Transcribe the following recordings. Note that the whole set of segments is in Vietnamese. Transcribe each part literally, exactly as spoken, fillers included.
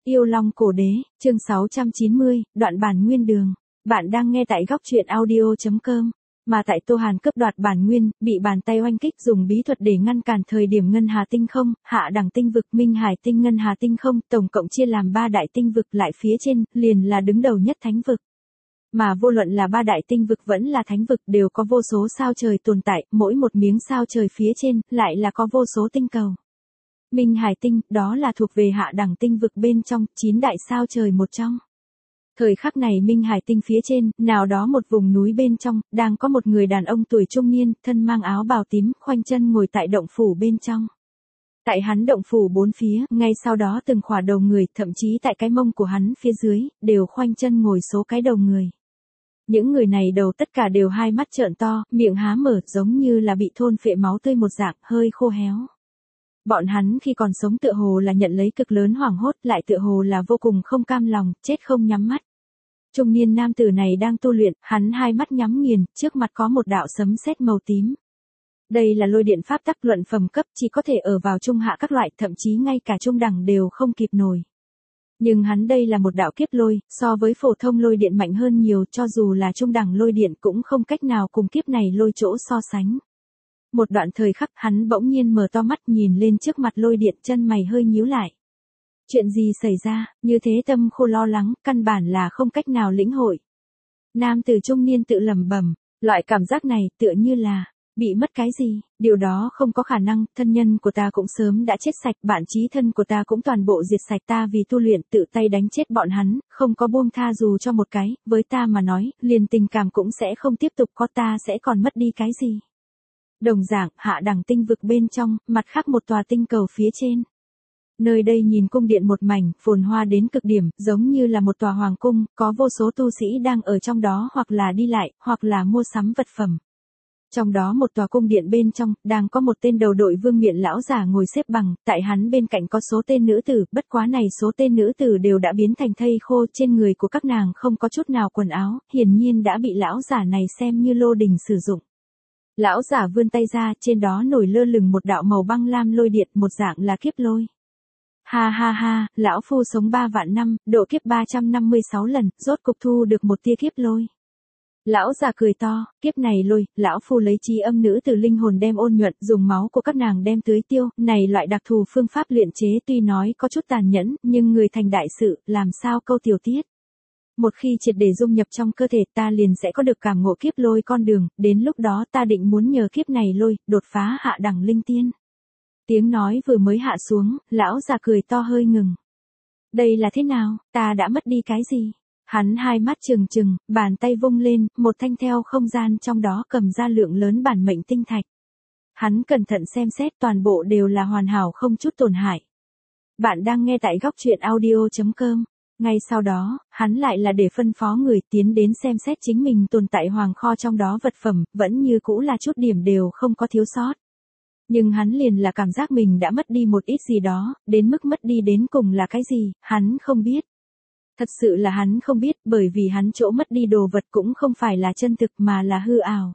Yêu Long Cổ Đế, chương sáu trăm chín mươi, đoạn bản nguyên đường. Bạn đang nghe tại góc truyện audio chấm com. Mà tại Tô Hàn cướp đoạt bản nguyên, bị bàn tay oanh kích dùng bí thuật để ngăn cản thời điểm ngân hà tinh không, hạ đẳng tinh vực, minh hải tinh, ngân hà tinh không, tổng cộng chia làm ba đại tinh vực, lại phía trên, liền là đứng đầu nhất thánh vực. Mà vô luận là ba đại tinh vực vẫn là thánh vực đều có vô số sao trời tồn tại, mỗi một miếng sao trời phía trên, lại là có vô số tinh cầu. Minh Hải tinh, đó là thuộc về hạ đẳng tinh vực bên trong, chín đại sao trời một trong. Thời khắc này Minh Hải tinh phía trên, nào đó một vùng núi bên trong, đang có một người đàn ông tuổi trung niên, thân mang áo bào tím, khoanh chân ngồi tại động phủ bên trong. Tại hắn động phủ bốn phía, ngay sau đó từng khỏa đầu người, thậm chí tại cái mông của hắn phía dưới, đều khoanh chân ngồi số cái đầu người. Những người này đầu tất cả đều hai mắt trợn to, miệng há mở, giống như là bị thôn phệ máu tươi một dạng, hơi khô héo. Bọn hắn khi còn sống tựa hồ là nhận lấy cực lớn hoảng hốt, lại tựa hồ là vô cùng không cam lòng, chết không nhắm mắt. Trung niên nam tử này đang tu luyện, hắn hai mắt nhắm nghiền, trước mặt có một đạo sấm sét màu tím. Đây là lôi điện pháp tắc luận phẩm cấp, chỉ có thể ở vào trung hạ các loại, thậm chí ngay cả trung đẳng đều không kịp nổi. Nhưng hắn đây là một đạo kiếp lôi, so với phổ thông lôi điện mạnh hơn nhiều, cho dù là trung đẳng lôi điện cũng không cách nào cùng kiếp này lôi chỗ so sánh. Một đoạn thời khắc hắn bỗng nhiên mở to mắt nhìn lên trước mặt lôi điện, chân mày hơi nhíu lại. Chuyện gì xảy ra, như thế tâm khô lo lắng, căn bản là không cách nào lĩnh hội. Nam tử trung niên tự lẩm bẩm, loại cảm giác này tựa như là bị mất cái gì, điều đó không có khả năng, thân nhân của ta cũng sớm đã chết sạch, bạn chí thân của ta cũng toàn bộ diệt sạch, ta vì tu luyện tự tay đánh chết bọn hắn, không có buông tha dù cho một cái, với ta mà nói, liền tình cảm cũng sẽ không tiếp tục có, ta sẽ còn mất đi cái gì. Đồng dạng, hạ đẳng tinh vực bên trong, mặt khác một tòa tinh cầu phía trên. Nơi đây nhìn cung điện một mảnh, phồn hoa đến cực điểm, giống như là một tòa hoàng cung, có vô số tu sĩ đang ở trong đó hoặc là đi lại, hoặc là mua sắm vật phẩm. Trong đó một tòa cung điện bên trong, đang có một tên đầu đội vương miện lão giả ngồi xếp bằng, tại hắn bên cạnh có số tên nữ tử, bất quá này số tên nữ tử đều đã biến thành thây khô, trên người của các nàng không có chút nào quần áo, hiển nhiên đã bị lão giả này xem như lô đình sử dụng. Lão giả vươn tay ra, trên đó nổi lơ lửng một đạo màu băng lam lôi điện, một dạng là kiếp lôi. Ha ha ha, lão phu sống ba vạn năm, độ kiếp ba trăm năm mươi sáu lần, rốt cục thu được một tia kiếp lôi. Lão già cười to, kiếp này lôi, lão phu lấy chi âm nữ từ linh hồn đem ôn nhuận, dùng máu của các nàng đem tưới tiêu, này loại đặc thù phương pháp luyện chế tuy nói có chút tàn nhẫn, nhưng người thành đại sự, làm sao câu tiểu tiết. Một khi triệt để dung nhập trong cơ thể ta liền sẽ có được cảm ngộ kiếp lôi con đường, đến lúc đó ta định muốn nhờ kiếp này lôi, đột phá hạ đẳng linh tiên. Tiếng nói vừa mới hạ xuống, lão già cười to hơi ngừng. Đây là thế nào, ta đã mất đi cái gì? Hắn hai mắt trừng trừng, bàn tay vung lên, một thanh theo không gian trong đó cầm ra lượng lớn bản mệnh tinh thạch. Hắn cẩn thận xem xét, toàn bộ đều là hoàn hảo không chút tổn hại. Bạn đang nghe tại góc truyện audio chấm com. Ngay sau đó, hắn lại là để phân phó người tiến đến xem xét chính mình tồn tại hoàng kho trong đó vật phẩm, vẫn như cũ là chút điểm đều không có thiếu sót. Nhưng hắn liền là cảm giác mình đã mất đi một ít gì đó, đến mức mất đi đến cùng là cái gì, hắn không biết. Thật sự là hắn không biết, bởi vì hắn chỗ mất đi đồ vật cũng không phải là chân thực mà là hư ảo.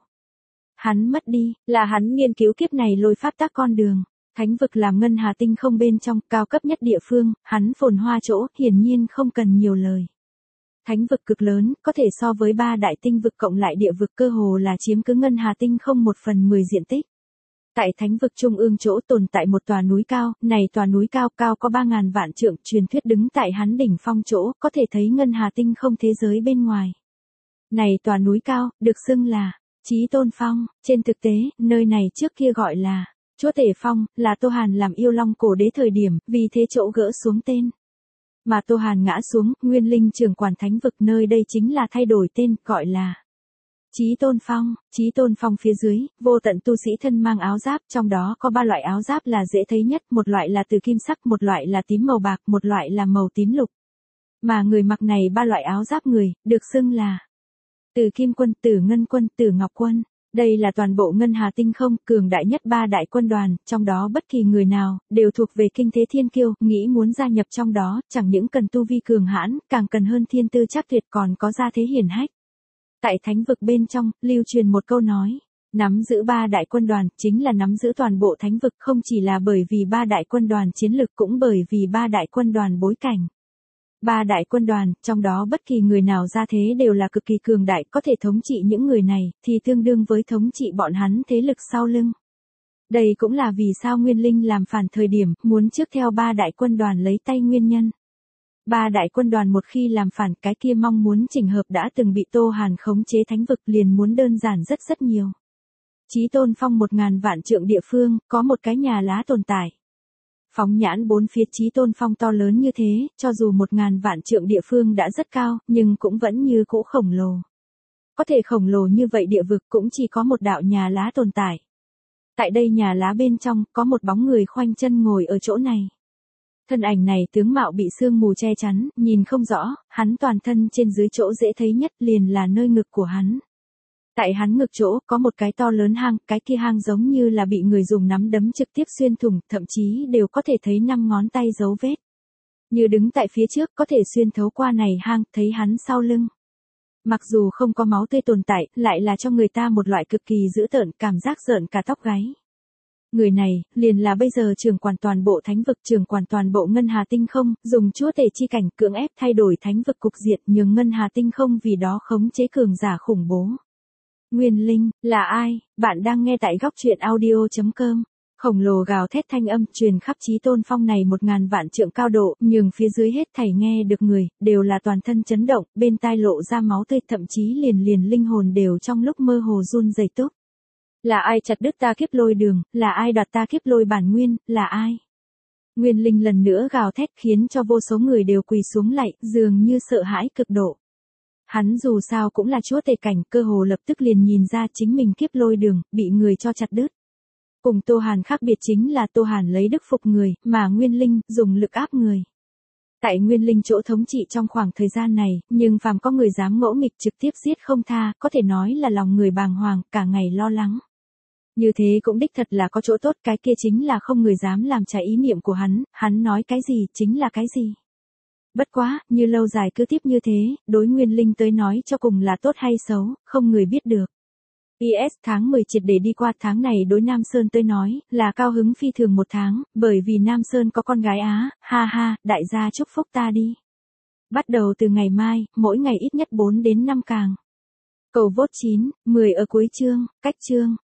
Hắn mất đi, là hắn nghiên cứu kiếp này lôi pháp tác con đường. Thánh vực làm ngân hà tinh không bên trong, cao cấp nhất địa phương, hắn phồn hoa chỗ, hiển nhiên không cần nhiều lời. Thánh vực cực lớn, có thể so với ba đại tinh vực cộng lại địa vực, cơ hồ là chiếm cứ ngân hà tinh không một phần mười diện tích. Tại thánh vực trung ương chỗ tồn tại một tòa núi cao, này tòa núi cao cao có ba ngàn vạn trượng, truyền thuyết đứng tại hắn đỉnh phong chỗ, có thể thấy ngân hà tinh không thế giới bên ngoài. Này tòa núi cao, được xưng là Chí Tôn Phong, trên thực tế, nơi này trước kia gọi là Chúa Tể Phong, là Tô Hàn làm Yêu Long Cổ Đế thời điểm, vì thế chỗ gỡ xuống tên. Mà Tô Hàn ngã xuống, Nguyên Linh trưởng quản thánh vực, nơi đây chính là thay đổi tên, gọi là Chí Tôn Phong. Chí Tôn Phong phía dưới, vô tận tu sĩ thân mang áo giáp, trong đó có ba loại áo giáp là dễ thấy nhất, một loại là từ kim sắc, một loại là tím màu bạc, một loại là màu tím lục. Mà người mặc này ba loại áo giáp người, được xưng là Tử Kim Quân, Tử Ngân Quân, Tử Ngọc Quân. Đây là toàn bộ ngân hà tinh không, cường đại nhất ba đại quân đoàn, trong đó bất kỳ người nào, đều thuộc về kinh thế thiên kiêu, nghĩ muốn gia nhập trong đó, chẳng những cần tu vi cường hãn, càng cần hơn thiên tư chắc tuyệt, còn có gia thế hiển hách. Tại thánh vực bên trong, lưu truyền một câu nói, nắm giữ ba đại quân đoàn, chính là nắm giữ toàn bộ thánh vực, không chỉ là bởi vì ba đại quân đoàn chiến lực, cũng bởi vì ba đại quân đoàn bối cảnh. Ba đại quân đoàn, trong đó bất kỳ người nào ra thế đều là cực kỳ cường đại, có thể thống trị những người này, thì tương đương với thống trị bọn hắn thế lực sau lưng. Đây cũng là vì sao Nguyên Linh làm phản thời điểm, muốn trước theo ba đại quân đoàn lấy tay nguyên nhân. Ba đại quân đoàn một khi làm phản, cái kia mong muốn chỉnh hợp đã từng bị Tô Hàn khống chế thánh vực liền muốn đơn giản rất rất nhiều. Chí Tôn Phong một ngàn vạn trượng địa phương, có một cái nhà lá tồn tại. Phóng nhãn bốn phía Chí Tôn Phong to lớn như thế, cho dù một ngàn vạn trượng địa phương đã rất cao, nhưng cũng vẫn như cũ khổng lồ. Có thể khổng lồ như vậy địa vực cũng chỉ có một đạo nhà lá tồn tại. Tại đây nhà lá bên trong, có một bóng người khoanh chân ngồi ở chỗ này. Thân ảnh này tướng mạo bị sương mù che chắn, nhìn không rõ, hắn toàn thân trên dưới chỗ dễ thấy nhất liền là nơi ngực của hắn. Tại hắn ngực chỗ, có một cái to lớn hang, cái kia hang giống như là bị người dùng nắm đấm trực tiếp xuyên thủng, thậm chí đều có thể thấy năm ngón tay dấu vết. Như đứng tại phía trước, có thể xuyên thấu qua này hang, thấy hắn sau lưng. Mặc dù không có máu tươi tồn tại, lại là cho người ta một loại cực kỳ dữ tợn, cảm giác rợn cả tóc gáy. Người này, liền là bây giờ trưởng quản toàn bộ thánh vực, trưởng quản toàn bộ Ngân Hà Tinh Không, dùng chúa tể chi cảnh cưỡng ép thay đổi thánh vực cục diện, nhường Ngân Hà Tinh Không vì đó khống chế cường giả khủng bố. Nguyên Linh, là ai? Bạn đang nghe tại góc truyện audio chấm com. Khổng lồ gào thét thanh âm truyền khắp Chí Tôn Phong này một ngàn vạn trượng cao độ, nhường phía dưới hết thảy nghe được người, đều là toàn thân chấn động, bên tai lộ ra máu tươi, thậm chí liền liền linh hồn đều trong lúc mơ hồ run rẩy túc. Là ai chặt đứt ta kiếp lôi đường, là ai đoạt ta kiếp lôi bản nguyên, là ai? Nguyên Linh lần nữa gào thét khiến cho vô số người đều quỳ xuống lạy, dường như sợ hãi cực độ. Hắn dù sao cũng là chúa tể cảnh, cơ hồ lập tức liền nhìn ra chính mình kiếp lôi đường, bị người cho chặt đứt. Cùng Tô Hàn khác biệt chính là Tô Hàn lấy đức phục người, mà Nguyên Linh, dùng lực áp người. Tại Nguyên Linh chỗ thống trị trong khoảng thời gian này, nhưng phàm có người dám ngỗ nghịch trực tiếp giết không tha, có thể nói là lòng người bàng hoàng, cả ngày lo lắng. Như thế cũng đích thật là có chỗ tốt, cái kia chính là không người dám làm trái ý niệm của hắn, hắn nói cái gì chính là cái gì. Bất quá, như lâu dài cứ tiếp như thế, đối Nguyên Linh tới nói cho cùng là tốt hay xấu, không người biết được. i ét tháng mười triệt để đi qua, tháng này đối Nam Sơn tới nói, là cao hứng phi thường một tháng, bởi vì Nam Sơn có con gái Á, ha ha, đại gia chúc phúc ta đi. Bắt đầu từ ngày mai, mỗi ngày ít nhất bốn đến năm càng. Cầu vote chín, mười ở cuối chương, cách chương.